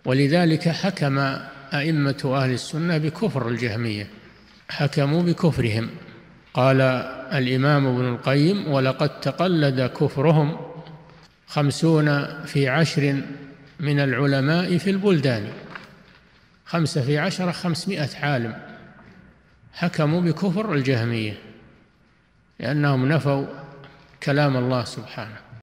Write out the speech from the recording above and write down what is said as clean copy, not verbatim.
ولذلك حكم أئمة أهل السنة بكفر الجهمية، حكموا بكفرهم. قال الإمام ابن القيم: ولقد تقلد كفرهم 50 في 10 من العلماء في البلدان. 5 في 10 500 عالم حكموا بكفر الجهمية، لأنهم نفوا كلام الله سبحانه.